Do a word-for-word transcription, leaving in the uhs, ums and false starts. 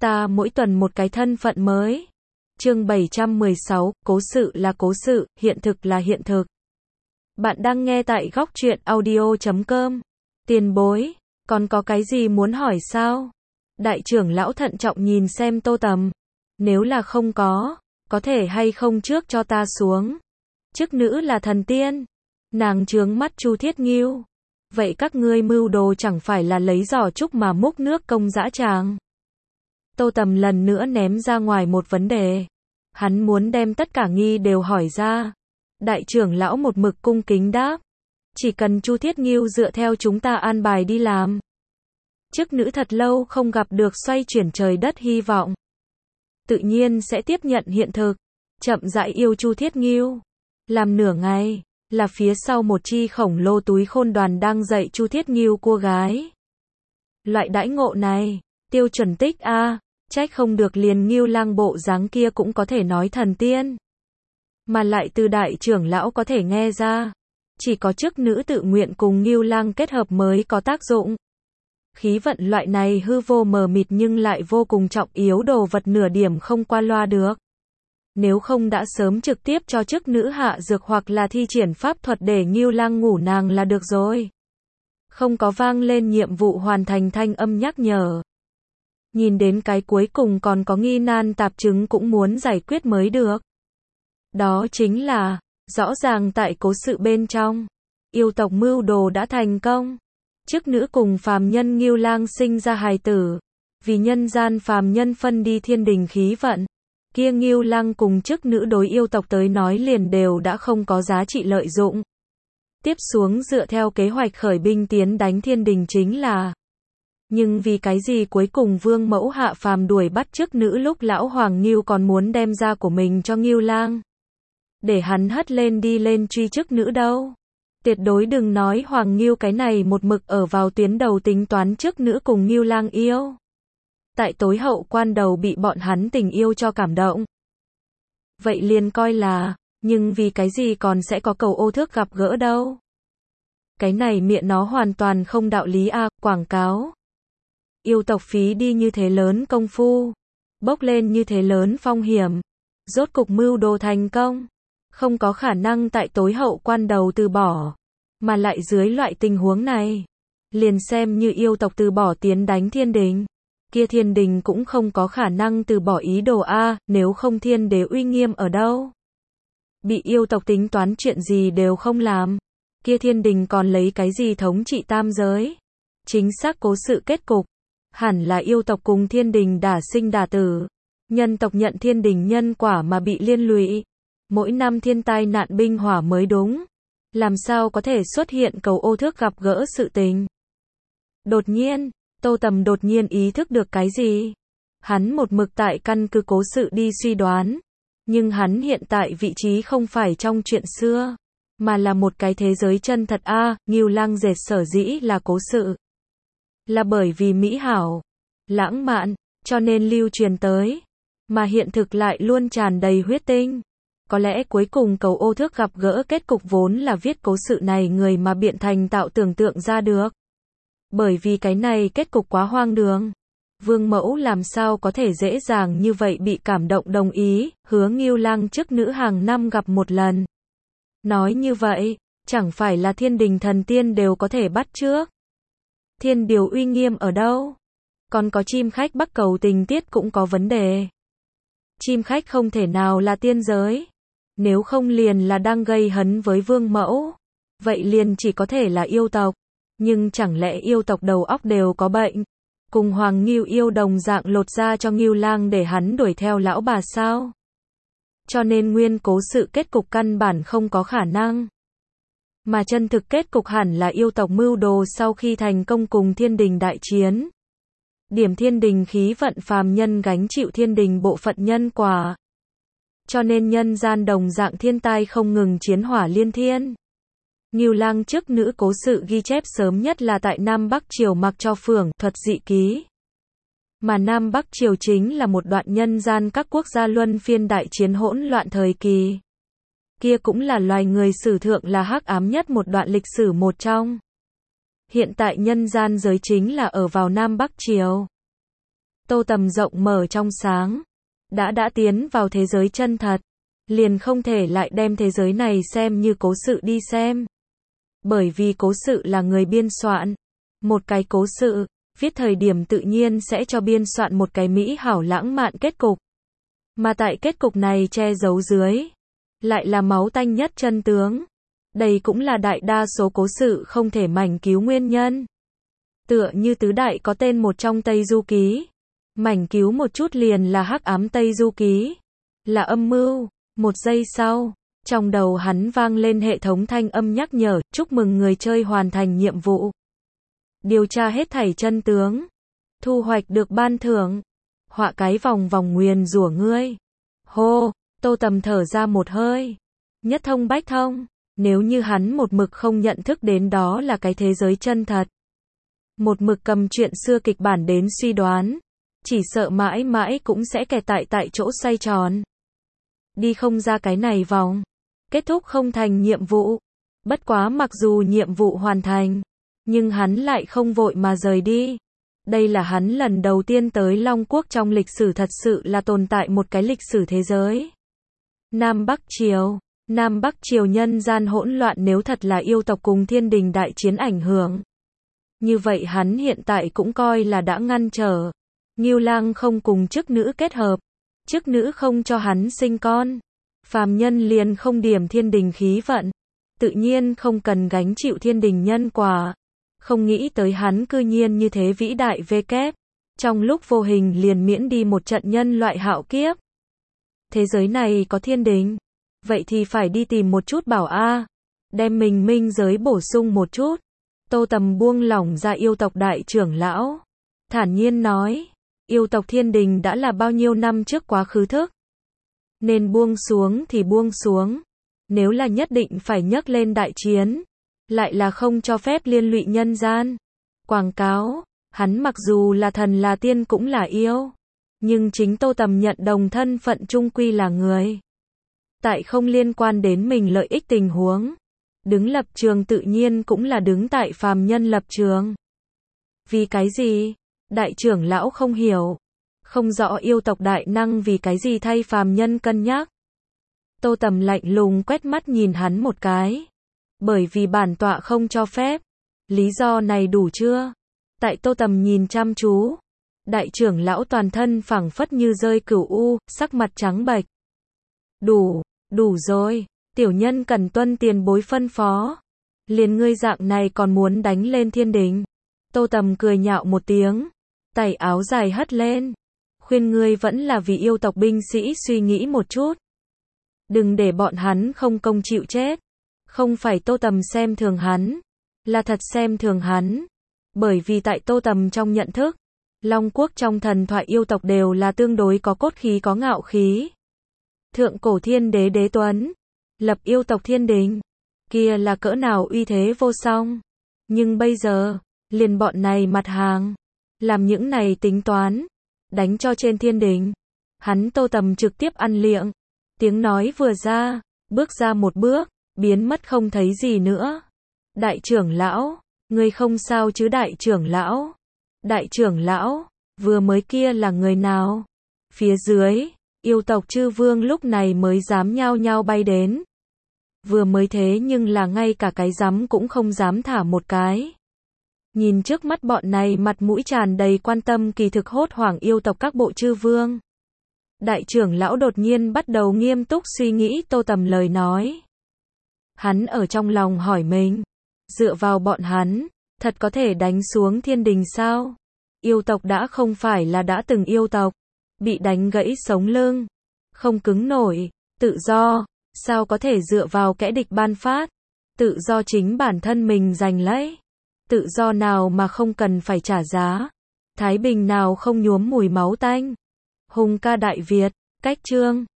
Ta mỗi tuần một cái thân phận mới. Chương bảy trăm mười sáu, cố sự là cố sự, hiện thực là hiện thực. Bạn đang nghe tại góc truyện audio chấm com. Tiền bối, còn có cái gì muốn hỏi sao? Đại trưởng lão thận trọng nhìn xem Tô Tầm. Nếu là không có, có thể hay không trước cho ta xuống. Chức nữ là thần tiên. Nàng trướng mắt Chu Thiết Nghiêu. Vậy các ngươi mưu đồ chẳng phải là lấy giỏ trúc mà múc nước công dã tràng. Tô Tầm lần nữa ném ra ngoài một vấn đề. Hắn muốn đem tất cả nghi đều hỏi ra. Đại trưởng lão một mực cung kính đáp. Chỉ cần Chu Thiết Nghiêu dựa theo chúng ta an bài đi làm. Chức nữ thật lâu không gặp được xoay chuyển trời đất hy vọng. Tự nhiên sẽ tiếp nhận hiện thực. Chậm rãi yêu Chu Thiết Nghiêu. Làm nửa ngày, là phía sau một chi khổng lồ túi khôn đoàn đang dạy Chu Thiết Nghiêu cua gái. Loại đãi ngộ này, tiêu chuẩn tích A, trách không được liền Nghiêu Lang bộ dáng kia cũng có thể nói thần tiên. Mà lại từ đại trưởng lão có thể nghe ra, chỉ có chức nữ tự nguyện cùng Nghiêu Lang kết hợp mới có tác dụng. Khí vận loại này hư vô mờ mịt nhưng lại vô cùng trọng yếu đồ vật nửa điểm không qua loa được. Nếu không đã sớm trực tiếp cho chức nữ hạ dược hoặc là thi triển pháp thuật để Nghiêu Lang ngủ nàng là được rồi. Không có vang lên nhiệm vụ hoàn thành thanh âm nhắc nhở. Nhìn đến cái cuối cùng còn có nghi nan tạp chứng cũng muốn giải quyết mới được. Đó chính là, rõ ràng tại cố sự bên trong, yêu tộc mưu đồ đã thành công. Chức nữ cùng phàm nhân Nghiêu Lang sinh ra hài tử. Vì nhân gian phàm nhân phân đi thiên đình khí vận. Kia Nghiêu Lang cùng chức nữ đối yêu tộc tới nói liền đều đã không có giá trị lợi dụng. Tiếp xuống dựa theo kế hoạch khởi binh tiến đánh thiên đình chính là. Nhưng vì cái gì cuối cùng vương mẫu hạ phàm đuổi bắt chức nữ lúc lão Hoàng Nghiêu còn muốn đem ra của mình cho Nghiêu Lang. Để hắn hất lên đi lên truy chức nữ đâu. Tuyệt đối đừng nói Hoàng Nghiêu cái này một mực ở vào tuyến đầu tính toán chức nữ cùng Nghiêu Lang yêu. Tại tối hậu quan đầu bị bọn hắn tình yêu cho cảm động. Vậy liền coi là, nhưng vì cái gì còn sẽ có cầu ô thước gặp gỡ đâu. Cái này miệng nó hoàn toàn không đạo lý a, à, quảng cáo. Yêu tộc phí đi như thế lớn công phu, bốc lên như thế lớn phong hiểm, rốt cục mưu đồ thành công, không có khả năng tại tối hậu quan đầu từ bỏ, mà lại dưới loại tình huống này, liền xem như yêu tộc từ bỏ tiến đánh thiên đình, kia thiên đình cũng không có khả năng từ bỏ ý đồ a, nếu không thiên đế uy nghiêm ở đâu? Bị yêu tộc tính toán chuyện gì đều không làm, kia thiên đình còn lấy cái gì thống trị tam giới? Chính xác cố sự kết cục, hẳn là yêu tộc cùng thiên đình đả sinh đả tử, nhân tộc nhận thiên đình nhân quả mà bị liên lụy, mỗi năm thiên tai nạn binh hỏa mới đúng, làm sao có thể xuất hiện cầu ô thước gặp gỡ sự tình. Đột nhiên, Tô Tầm đột nhiên ý thức được cái gì? Hắn một mực tại căn cứ cố sự đi suy đoán, nhưng hắn hiện tại vị trí không phải trong chuyện xưa, mà là một cái thế giới chân thật a, à, Nghiêu Lang dệt sở dĩ là cố sự. Là bởi vì mỹ hảo, lãng mạn, cho nên lưu truyền tới, mà hiện thực lại luôn tràn đầy huyết tinh. Có lẽ cuối cùng cầu ô thước gặp gỡ kết cục vốn là viết cố sự này người mà biện thành tạo tưởng tượng ra được. Bởi vì cái này kết cục quá hoang đường. Vương mẫu làm sao có thể dễ dàng như vậy bị cảm động đồng ý, hứa Nghiêu Lang chức nữ hàng năm gặp một lần. Nói như vậy, chẳng phải là thiên đình thần tiên đều có thể bắt chước. Thiên điều uy nghiêm ở đâu? Còn có chim khách bắc cầu tình tiết cũng có vấn đề. Chim khách không thể nào là tiên giới. Nếu không liền là đang gây hấn với vương mẫu. Vậy liền chỉ có thể là yêu tộc. Nhưng chẳng lẽ yêu tộc đầu óc đều có bệnh? Cùng Hoàng Nghiêu yêu đồng dạng lột ra cho Nghiêu Lang để hắn đuổi theo lão bà sao? Cho nên nguyên cố sự kết cục căn bản không có khả năng. Mà chân thực kết cục hẳn là yêu tộc mưu đồ sau khi thành công cùng thiên đình đại chiến. Điểm thiên đình khí vận phàm nhân gánh chịu thiên đình bộ phận nhân quả. Cho nên nhân gian đồng dạng thiên tai không ngừng chiến hỏa liên thiên. Nghiêu Lang chức nữ cố sự ghi chép sớm nhất là tại Nam Bắc Triều mặc cho phường thuật dị ký. Mà Nam Bắc Triều chính là một đoạn nhân gian các quốc gia luân phiên đại chiến hỗn loạn thời kỳ. Kia cũng là loài người sử thượng là hắc ám nhất một đoạn lịch sử một trong. Hiện tại nhân gian giới chính là ở vào Nam Bắc Triều. Tô Tầm rộng mở trong sáng. Đã đã tiến vào thế giới chân thật. Liền không thể lại đem thế giới này xem như cố sự đi xem. Bởi vì cố sự là người biên soạn. Một cái cố sự, viết thời điểm tự nhiên sẽ cho biên soạn một cái mỹ hảo lãng mạn kết cục. Mà tại kết cục này che giấu dưới, lại là máu tanh nhất chân tướng. Đây cũng là đại đa số cố sự không thể mảnh cứu nguyên nhân. Tựa như tứ đại có tên một trong Tây Du Ký. Mảnh cứu một chút liền là hắc ám Tây Du Ký. Là âm mưu. Một giây sau, trong đầu hắn vang lên hệ thống thanh âm nhắc nhở, chúc mừng người chơi hoàn thành nhiệm vụ. Điều tra hết thảy chân tướng. Thu hoạch được ban thưởng. Họa cái vòng vòng nguyền rủa ngươi. Hô, Tô Tầm thở ra một hơi. Nhất thông bách thông. Nếu như hắn một mực không nhận thức đến đó là cái thế giới chân thật. Một mực cầm chuyện xưa kịch bản đến suy đoán. Chỉ sợ mãi mãi cũng sẽ kẹt tại tại chỗ xoay tròn. Đi không ra cái này vòng. Kết thúc không thành nhiệm vụ. Bất quá mặc dù nhiệm vụ hoàn thành, nhưng hắn lại không vội mà rời đi. Đây là hắn lần đầu tiên tới Long Quốc trong lịch sử thật sự là tồn tại một cái lịch sử thế giới. Nam Bắc Triều. Nam Bắc Triều nhân gian hỗn loạn nếu thật là yêu tộc cùng thiên đình đại chiến ảnh hưởng. Như vậy hắn hiện tại cũng coi là đã ngăn trở. Ngưu Lang không cùng chức nữ kết hợp. Chức nữ không cho hắn sinh con. Phàm nhân liền không điểm thiên đình khí vận. Tự nhiên không cần gánh chịu thiên đình nhân quả. Không nghĩ tới hắn cư nhiên như thế vĩ đại vê kép. Trong lúc vô hình liền miễn đi một trận nhân loại hạo kiếp. Thế giới này có thiên đình. Vậy thì phải đi tìm một chút bảo a. Đem mình minh giới bổ sung một chút. Tô Tầm buông lỏng ra yêu tộc đại trưởng lão. Thản nhiên nói. Yêu tộc thiên đình đã là bao nhiêu năm trước quá khứ thức. Nên buông xuống thì buông xuống. Nếu là nhất định phải nhấc lên đại chiến. Lại là không cho phép liên lụy nhân gian. Quảng cáo. Hắn mặc dù là thần là tiên cũng là yêu. Nhưng chính Tô Tầm nhận đồng thân phận chung quy là người. Tại không liên quan đến mình lợi ích tình huống. Đứng lập trường tự nhiên cũng là đứng tại phàm nhân lập trường. Vì cái gì? Đại trưởng lão không hiểu. Không rõ yêu tộc đại năng vì cái gì thay phàm nhân cân nhắc. Tô Tầm lạnh lùng quét mắt nhìn hắn một cái. Bởi vì bản tọa không cho phép. Lý do này đủ chưa? Tại Tô Tầm nhìn chăm chú. Đại trưởng lão toàn thân phảng phất như rơi cửu u, sắc mặt trắng bệch. Đủ, đủ rồi. Tiểu nhân cần tuân tiền bối phân phó. Liền ngươi dạng này còn muốn đánh lên thiên đình. Tô Tầm cười nhạo một tiếng. Tẩy áo dài hất lên. Khuyên ngươi vẫn là vì yêu tộc binh sĩ suy nghĩ một chút. Đừng để bọn hắn không công chịu chết. Không phải Tô Tầm xem thường hắn. Là thật xem thường hắn. Bởi vì tại Tô Tầm trong nhận thức. Long Quốc trong thần thoại yêu tộc đều là tương đối có cốt khí có ngạo khí. Thượng cổ thiên đế đế tuấn. Lập yêu tộc thiên đình. Kia là cỡ nào uy thế vô song. Nhưng bây giờ, liền bọn này mặt hàng. Làm những này tính toán. Đánh cho trên thiên đình. Hắn Tô Tầm trực tiếp ăn liệng. Tiếng nói vừa ra, bước ra một bước, biến mất không thấy gì nữa. Đại trưởng lão, ngươi không sao chứ đại trưởng lão? Đại trưởng lão, vừa mới kia là người nào? Phía dưới, yêu tộc chư vương lúc này mới dám nhao nhao bay đến. Vừa mới thế nhưng là ngay cả cái dám cũng không dám thả một cái. Nhìn trước mắt bọn này mặt mũi tràn đầy quan tâm kỳ thực hốt hoảng yêu tộc các bộ chư vương. Đại trưởng lão đột nhiên bắt đầu nghiêm túc suy nghĩ Tô Tầm lời nói. Hắn ở trong lòng hỏi mình. Dựa vào bọn hắn, thật có thể đánh xuống thiên đình sao? Yêu tộc đã không phải là đã từng yêu tộc. Bị đánh gãy sống lưng. Không cứng nổi. Tự do. Sao có thể dựa vào kẻ địch ban phát? Tự do chính bản thân mình giành lấy. Tự do nào mà không cần phải trả giá? Thái bình nào không nhuốm mùi máu tanh? Hùng ca Đại Việt, cách chương.